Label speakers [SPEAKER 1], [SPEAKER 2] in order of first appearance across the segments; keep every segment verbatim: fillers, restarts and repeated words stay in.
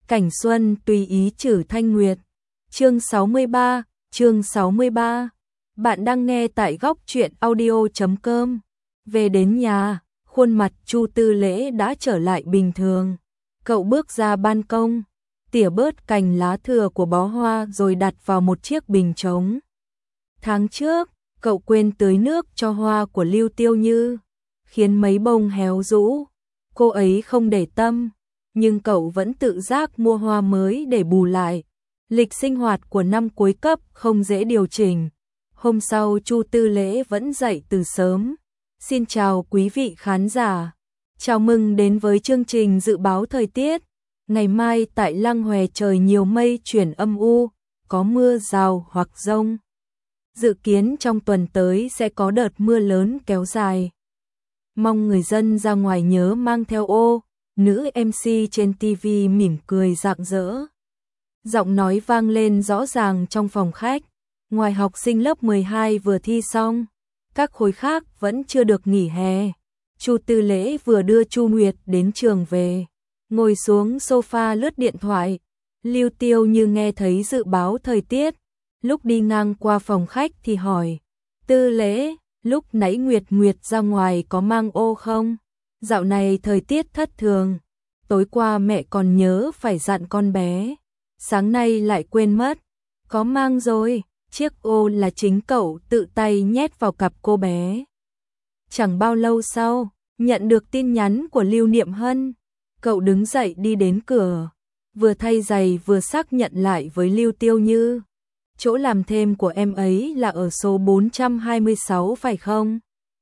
[SPEAKER 1] Cảnh xuân tùy ý trừ thanh nguyệt. Chương sáu mươi ba, chương sáu mươi ba. Bạn đang nghe tại góc truyện audio chấm com. Về đến nhà, khuôn mặt Chu Tư Lễ đã trở lại bình thường. Cậu bước ra ban công, tỉa bớt cành lá thừa của bó hoa rồi đặt vào một chiếc bình trống. Tháng trước, cậu quên tưới nước cho hoa của Lưu Tiêu Như, khiến mấy bông héo rũ. Cô ấy không để tâm, nhưng cậu vẫn tự giác mua hoa mới để bù lại. Lịch sinh hoạt của năm cuối cấp không dễ điều chỉnh. Hôm sau Chu Tư Lễ vẫn dậy từ sớm. Xin chào quý vị khán giả. Chào mừng đến với chương trình dự báo thời tiết. Ngày mai tại Lăng Hòe trời nhiều mây chuyển âm u, có mưa rào hoặc dông. Dự kiến trong tuần tới sẽ có đợt mưa lớn kéo dài. Mong người dân ra ngoài nhớ mang theo ô. Nữ em xê trên ti vi mỉm cười rạng rỡ. Giọng nói vang lên rõ ràng trong phòng khách. Ngoài học sinh lớp mười hai vừa thi xong, các khối khác vẫn chưa được nghỉ hè. Chu Tư Lễ vừa đưa Chu Nguyệt đến trường về, ngồi xuống sofa lướt điện thoại. Lưu Tiêu Như nghe thấy dự báo thời tiết, lúc đi ngang qua phòng khách thì hỏi: Tư Lễ, lúc nãy Nguyệt Nguyệt ra ngoài có mang ô không? Dạo này thời tiết thất thường, tối qua mẹ còn nhớ phải dặn con bé, sáng nay lại quên mất. Có mang rồi, chiếc ô là chính cậu tự tay nhét vào cặp cô bé. Chẳng bao lâu sau, nhận được tin nhắn của Lưu Niệm Hân, cậu đứng dậy đi đến cửa, vừa thay giày vừa xác nhận lại với Lưu Tiêu Như. Chỗ làm thêm của em ấy là ở số bốn trăm hai mươi sáu phải không?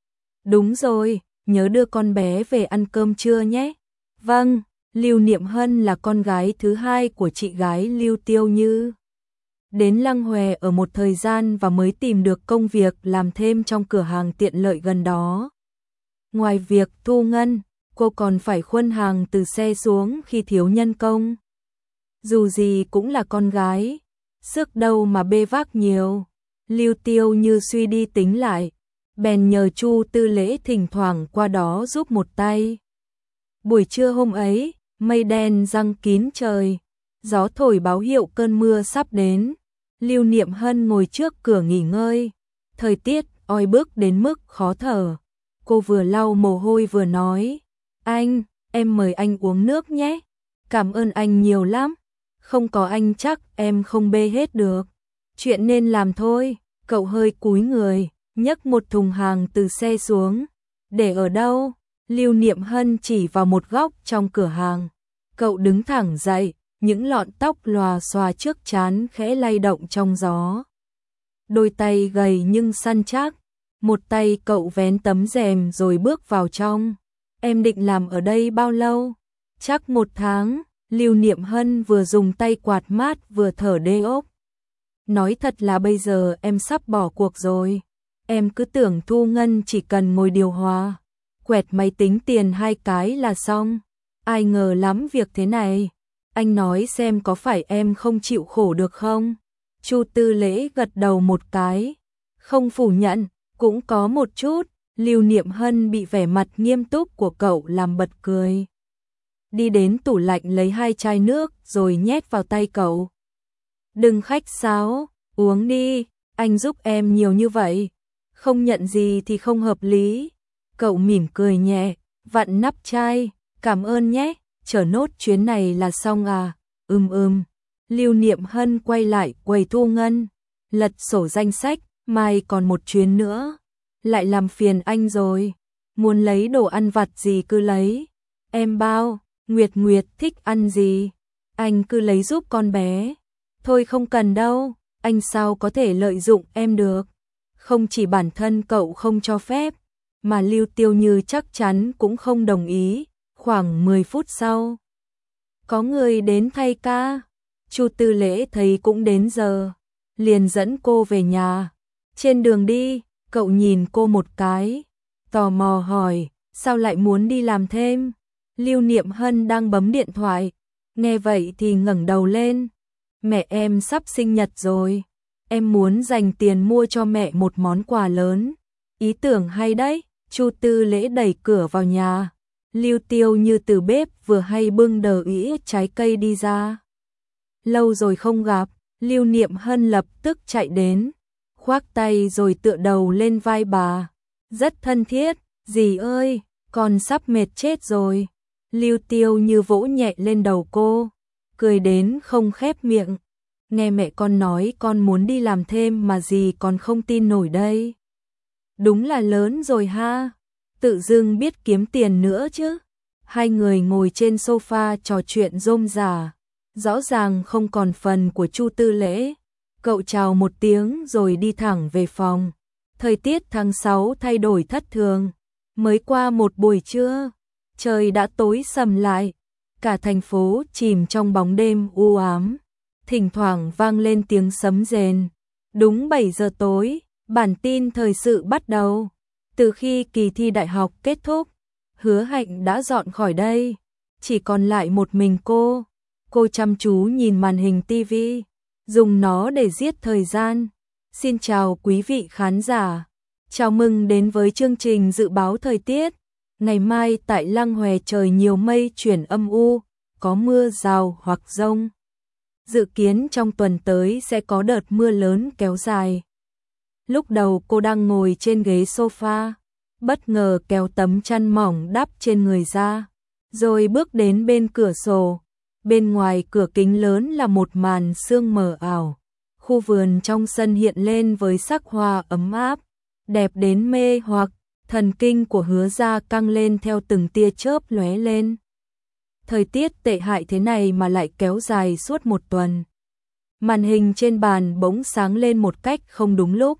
[SPEAKER 1] Đúng rồi, nhớ đưa con bé về ăn cơm trưa nhé. Vâng, Lưu Niệm Hân là con gái thứ hai của chị gái Lưu Tiêu Như. Đến Lăng Hòe ở một thời gian và mới tìm được công việc làm thêm trong cửa hàng tiện lợi gần đó. Ngoài việc thu ngân, cô còn phải khuân hàng từ xe xuống khi thiếu nhân công. Dù gì cũng là con gái, sức đâu mà bê vác nhiều. Lưu Tiêu Như suy đi tính lại, bèn nhờ Chu Tư Lễ thỉnh thoảng qua đó giúp một tay. Buổi trưa hôm ấy, mây đen giăng kín trời, gió thổi báo hiệu cơn mưa sắp đến. Lưu Niệm Hân ngồi trước cửa nghỉ ngơi, thời tiết oi bức đến mức khó thở. Cô vừa lau mồ hôi vừa nói: Anh, em mời anh uống nước nhé. Cảm ơn anh nhiều lắm, không có anh chắc em không bê hết được. Chuyện nên làm thôi. Cậu hơi cúi người, nhấc một thùng hàng từ xe xuống. Để ở đâu? Lưu Niệm Hân chỉ vào một góc trong cửa hàng. Cậu đứng thẳng dậy, những lọn tóc lòa xòa trước trán khẽ lay động trong gió. Đôi tay gầy nhưng săn chắc, một tay cậu vén tấm rèm rồi bước vào trong. Em định làm ở đây bao lâu? Chắc một tháng. Lưu Niệm Hân vừa dùng tay quạt mát vừa thở đê ốc. Nói thật là bây giờ em sắp bỏ cuộc rồi. Em cứ tưởng thu ngân chỉ cần ngồi điều hòa, quẹt máy tính tiền hai cái là xong. Ai ngờ lắm việc thế này. Anh nói xem có phải em không chịu khổ được không? Chu Tư Lễ gật đầu một cái, không phủ nhận, cũng có một chút. Lưu Niệm Hân bị vẻ mặt nghiêm túc của cậu làm bật cười. Đi đến tủ lạnh lấy hai chai nước rồi nhét vào tay cậu. Đừng khách sáo, uống đi, anh giúp em nhiều như vậy, không nhận gì thì không hợp lý. Cậu mỉm cười nhẹ, vặn nắp chai, cảm ơn nhé, chờ nốt chuyến này là xong à? Ừm ừm. Lưu Niệm Hân quay lại quầy thu ngân, lật sổ danh sách, mai còn một chuyến nữa. Lại làm phiền anh rồi, muốn lấy đồ ăn vặt gì cứ lấy, em bao. Nguyệt Nguyệt thích ăn gì, anh cứ lấy giúp con bé. Thôi không cần đâu, anh sao có thể lợi dụng em được. Không chỉ bản thân cậu không cho phép, mà Lưu Tiêu Như chắc chắn cũng không đồng ý. Khoảng mười phút sau, có người đến thay ca. Chu Tư Lễ thấy cũng đến giờ, liền dẫn cô về nhà. Trên đường đi, cậu nhìn cô một cái, tò mò hỏi, sao lại muốn đi làm thêm? Lưu Niệm Hân đang bấm điện thoại, nghe vậy thì ngẩng đầu lên. Mẹ em sắp sinh nhật rồi, em muốn dành tiền mua cho mẹ một món quà lớn. Ý tưởng hay đấy. Chu Tư Lễ đẩy cửa vào nhà, Lưu Tiêu như từ bếp vừa hay bưng đờ ĩ trái cây đi ra. Lâu rồi không gặp, Lưu Niệm Hân lập tức chạy đến, khoác tay rồi tựa đầu lên vai bà. Rất thân thiết, dì ơi, con sắp mệt chết rồi. Lưu Tiêu như vỗ nhẹ lên đầu cô, cười đến không khép miệng. Nghe mẹ con nói con muốn đi làm thêm mà dì còn không tin nổi đây. Đúng là lớn rồi ha, tự dưng biết kiếm tiền nữa chứ. Hai người ngồi trên sofa trò chuyện rôm rả, rõ ràng không còn phần của Chu Tư Lễ. Cậu chào một tiếng rồi đi thẳng về phòng. Thời tiết tháng sáu thay đổi thất thường. Mới qua một buổi trưa, trời đã tối sầm lại. Cả thành phố chìm trong bóng đêm u ám. Thỉnh thoảng vang lên tiếng sấm rền. Đúng bảy giờ tối, bản tin thời sự bắt đầu. Từ khi kỳ thi đại học kết thúc, Hứa Hạnh đã dọn khỏi đây. Chỉ còn lại một mình cô. Cô chăm chú nhìn màn hình tivi, dùng nó để giết thời gian. Xin chào quý vị khán giả. Chào mừng đến với chương trình dự báo thời tiết. Ngày mai tại Lăng Hòe trời nhiều mây chuyển âm u, có mưa rào hoặc dông. Dự kiến trong tuần tới sẽ có đợt mưa lớn kéo dài. Lúc đầu cô đang ngồi trên ghế sofa, bất ngờ kéo tấm chăn mỏng đắp trên người ra, rồi bước đến bên cửa sổ. Bên ngoài cửa kính lớn là một màn sương mờ ảo. Khu vườn trong sân hiện lên với sắc hoa ấm áp, đẹp đến mê hoặc. Thần kinh của Hứa gia căng lên theo từng tia chớp lóe lên. Thời tiết tệ hại thế này mà lại kéo dài suốt một tuần. Màn hình trên bàn bỗng sáng lên một cách không đúng lúc.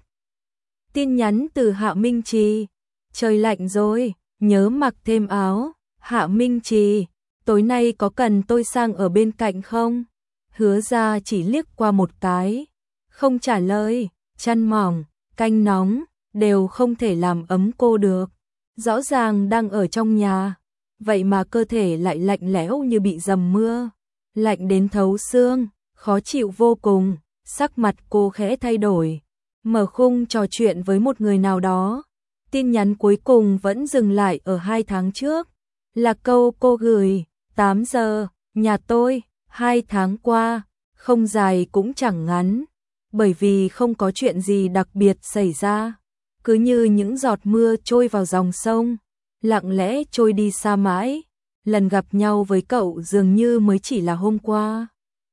[SPEAKER 1] Tin nhắn từ Hạ Minh Trì. Trời lạnh rồi, nhớ mặc thêm áo. Hạ Minh Trì, tối nay có cần tôi sang ở bên cạnh không? Hứa gia chỉ liếc qua một cái, không trả lời. Chăn mỏng, canh nóng đều không thể làm ấm cô được. Rõ ràng đang ở trong nhà, vậy mà cơ thể lại lạnh lẽo như bị dầm mưa, lạnh đến thấu xương, khó chịu vô cùng. Sắc mặt cô khẽ thay đổi, mở khung trò chuyện với một người nào đó. Tin nhắn cuối cùng vẫn dừng lại ở hai tháng trước, là câu cô gửi: tám giờ, nhà tôi. Hai tháng qua, không dài cũng chẳng ngắn, bởi vì không có chuyện gì đặc biệt xảy ra. Cứ như những giọt mưa trôi vào dòng sông, lặng lẽ trôi đi xa mãi. Lần gặp nhau với cậu dường như mới chỉ là hôm qua.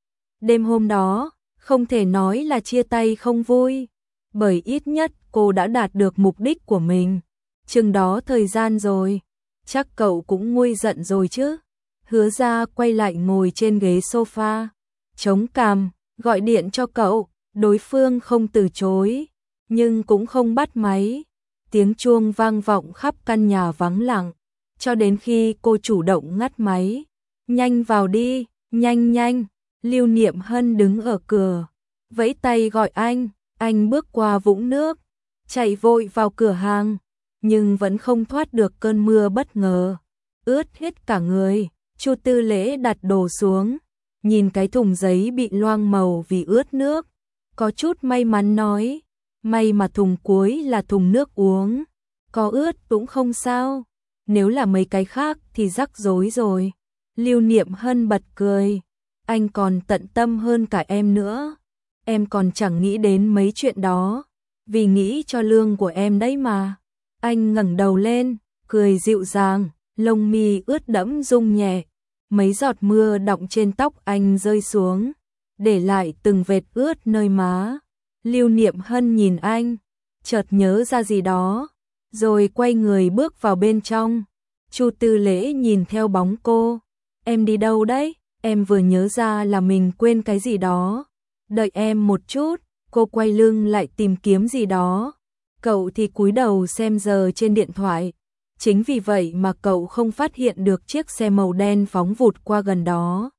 [SPEAKER 1] Đêm hôm đó, không thể nói là chia tay không vui, bởi ít nhất cô đã đạt được mục đích của mình. Chừng đó thời gian rồi, chắc cậu cũng nguôi giận rồi chứ. Hứa gia quay lại ngồi trên ghế sofa, chống cằm, gọi điện cho cậu. Đối phương không từ chối, nhưng cũng không bắt máy. Tiếng chuông vang vọng khắp căn nhà vắng lặng, cho đến khi cô chủ động ngắt máy. Nhanh vào đi, nhanh nhanh. Lưu Niệm Hân đứng ở cửa, vẫy tay gọi anh. Anh bước qua vũng nước, chạy vội vào cửa hàng, nhưng vẫn không thoát được cơn mưa bất ngờ, ướt hết cả người. Chu Tư Lễ đặt đồ xuống, nhìn cái thùng giấy bị loang màu vì ướt nước, có chút may mắn nói: may mà thùng cuối là thùng nước uống, có ướt cũng không sao, nếu là mấy cái khác thì rắc rối rồi. Lưu Niệm Hân bật cười: anh còn tận tâm hơn cả em nữa, em còn chẳng nghĩ đến mấy chuyện đó, vì nghĩ cho lương của em đấy mà. Anh ngẩng đầu lên, cười dịu dàng, lông mi ướt đẫm rung nhẹ, mấy giọt mưa đọng trên tóc anh rơi xuống, để lại từng vệt ướt nơi má. Lưu Niệm Hân nhìn anh, chợt nhớ ra gì đó, rồi quay người bước vào bên trong. Chu Tư Lễ nhìn theo bóng cô: em đi đâu đấy? Em vừa nhớ ra là mình quên cái gì đó. Đợi em một chút. Cô quay lưng lại tìm kiếm gì đó. Cậu thì cúi đầu xem giờ trên điện thoại. Chính vì vậy mà cậu không phát hiện được chiếc xe màu đen phóng vụt qua gần đó,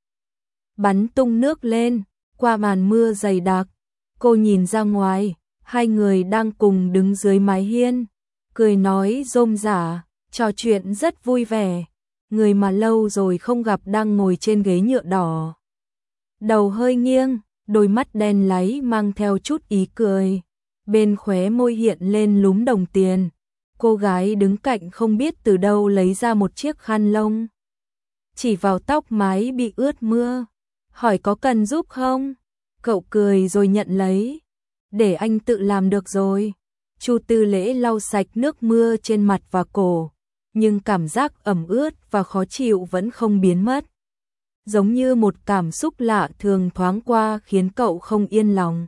[SPEAKER 1] bắn tung nước lên qua màn mưa dày đặc. Cô nhìn ra ngoài, hai người đang cùng đứng dưới mái hiên, cười nói rôm rả, trò chuyện rất vui vẻ. Người mà lâu rồi không gặp đang ngồi trên ghế nhựa đỏ, đầu hơi nghiêng, đôi mắt đen láy mang theo chút ý cười, bên khóe môi hiện lên lúm đồng tiền. Cô gái đứng cạnh không biết từ đâu lấy ra một chiếc khăn lông, chỉ vào tóc mái bị ướt mưa, hỏi có cần giúp không? Cậu cười rồi nhận lấy, để anh tự làm được rồi. Chu Tư Lễ lau sạch nước mưa trên mặt và cổ, nhưng cảm giác ẩm ướt và khó chịu vẫn không biến mất. Giống như một cảm xúc lạ thường thoáng qua khiến cậu không yên lòng.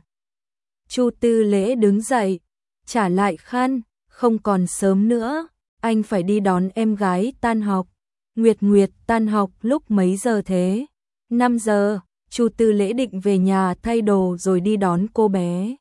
[SPEAKER 1] Chu Tư Lễ đứng dậy, trả lại khăn, không còn sớm nữa, anh phải đi đón em gái tan học. Nguyệt Nguyệt tan học lúc mấy giờ thế? năm giờ, Chu Tư Lễ định về nhà thay đồ rồi đi đón cô bé.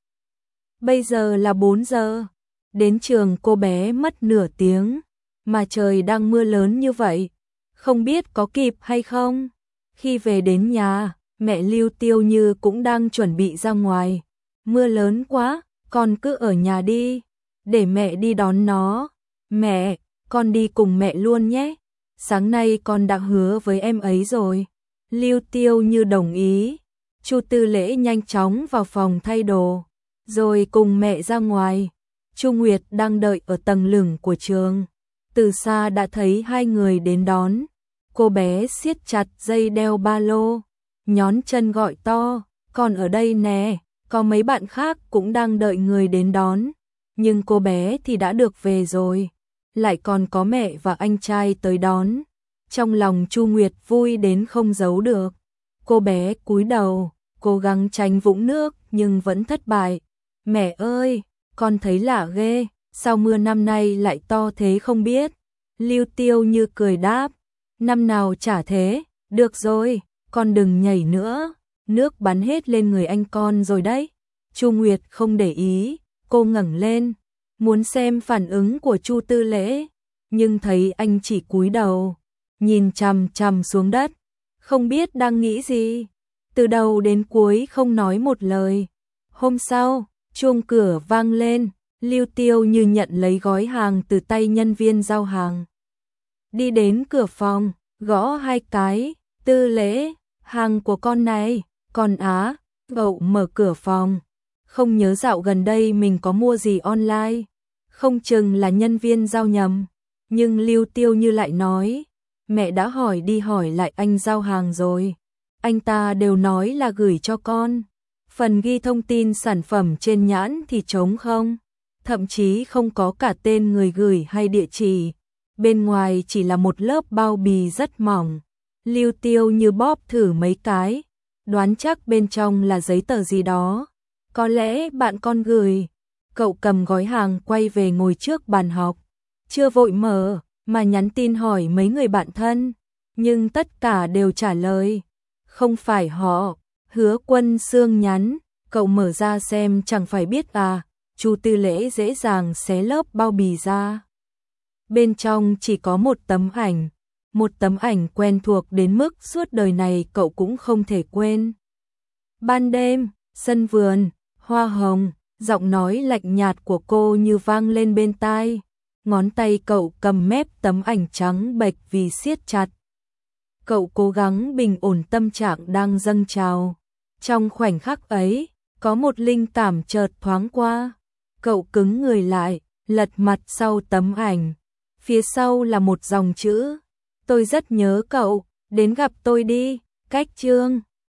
[SPEAKER 1] Bây giờ là bốn giờ, đến trường cô bé mất nửa tiếng, mà trời đang mưa lớn như vậy, không biết có kịp hay không. Khi về đến nhà, mẹ Lưu Tiêu Như cũng đang chuẩn bị ra ngoài. Mưa lớn quá, con cứ ở nhà đi, để mẹ đi đón nó. Mẹ, con đi cùng mẹ luôn nhé. Sáng nay con đã hứa với em ấy rồi. Lưu Tiêu Như đồng ý. Chu Tư Lễ nhanh chóng vào phòng thay đồ, rồi cùng mẹ ra ngoài. Chu Nguyệt đang đợi ở tầng lửng của trường, từ xa đã thấy hai người đến đón. Cô bé siết chặt dây đeo ba lô, nhón chân gọi to, con ở đây nè. Có mấy bạn khác cũng đang đợi người đến đón, nhưng cô bé thì đã được về rồi, lại còn có mẹ và anh trai tới đón. Trong lòng Chu Nguyệt vui đến không giấu được. Cô bé cúi đầu, cố gắng tránh vũng nước nhưng vẫn thất bại. Mẹ ơi, con thấy lạ ghê, sao mưa năm nay lại to thế không biết? Lưu Tiêu Như cười đáp, năm nào chả thế, được rồi, con đừng nhảy nữa, nước bắn hết lên người anh con rồi đấy. Chu Nguyệt không để ý, cô ngẩng lên, muốn xem phản ứng của Chu Tư Lễ, nhưng thấy anh chỉ cúi đầu, nhìn chằm chằm xuống đất, không biết đang nghĩ gì, từ đầu đến cuối không nói một lời. Hôm sau, chuông cửa vang lên, Lưu Tiêu Như nhận lấy gói hàng từ tay nhân viên giao hàng. Đi đến cửa phòng, gõ hai cái, Tư Lễ, hàng của con này, con á. Cậu mở cửa phòng, không nhớ dạo gần đây mình có mua gì online, không chừng là nhân viên giao nhầm. Nhưng Lưu Tiêu Như lại nói, mẹ đã hỏi đi hỏi lại anh giao hàng rồi, anh ta đều nói là gửi cho con. Phần ghi thông tin sản phẩm trên nhãn thì trống không, thậm chí không có cả tên người gửi hay địa chỉ, bên ngoài chỉ là một lớp bao bì rất mỏng. Lưu Tiêu Như bóp thử mấy cái, đoán chắc bên trong là giấy tờ gì đó, có lẽ bạn con gửi. Cậu cầm gói hàng quay về ngồi trước bàn học, chưa vội mở, mà nhắn tin hỏi mấy người bạn thân, nhưng tất cả đều trả lời, không phải họ. Hứa Quân Sương nhắn, cậu mở ra xem chẳng phải biết à. Chu Tư Lễ dễ dàng xé lớp bao bì ra. Bên trong chỉ có một tấm ảnh, một tấm ảnh quen thuộc đến mức suốt đời này cậu cũng không thể quên. Ban đêm, sân vườn, hoa hồng, giọng nói lạnh nhạt của cô như vang lên bên tai. Ngón tay cậu cầm mép tấm ảnh trắng bệch vì siết chặt. Cậu cố gắng bình ổn tâm trạng đang dâng trào. Trong khoảnh khắc ấy, có một linh cảm chợt thoáng qua. Cậu cứng người lại, lật mặt sau tấm ảnh. Phía sau là một dòng chữ. Tôi rất nhớ cậu, đến gặp tôi đi. Cách chương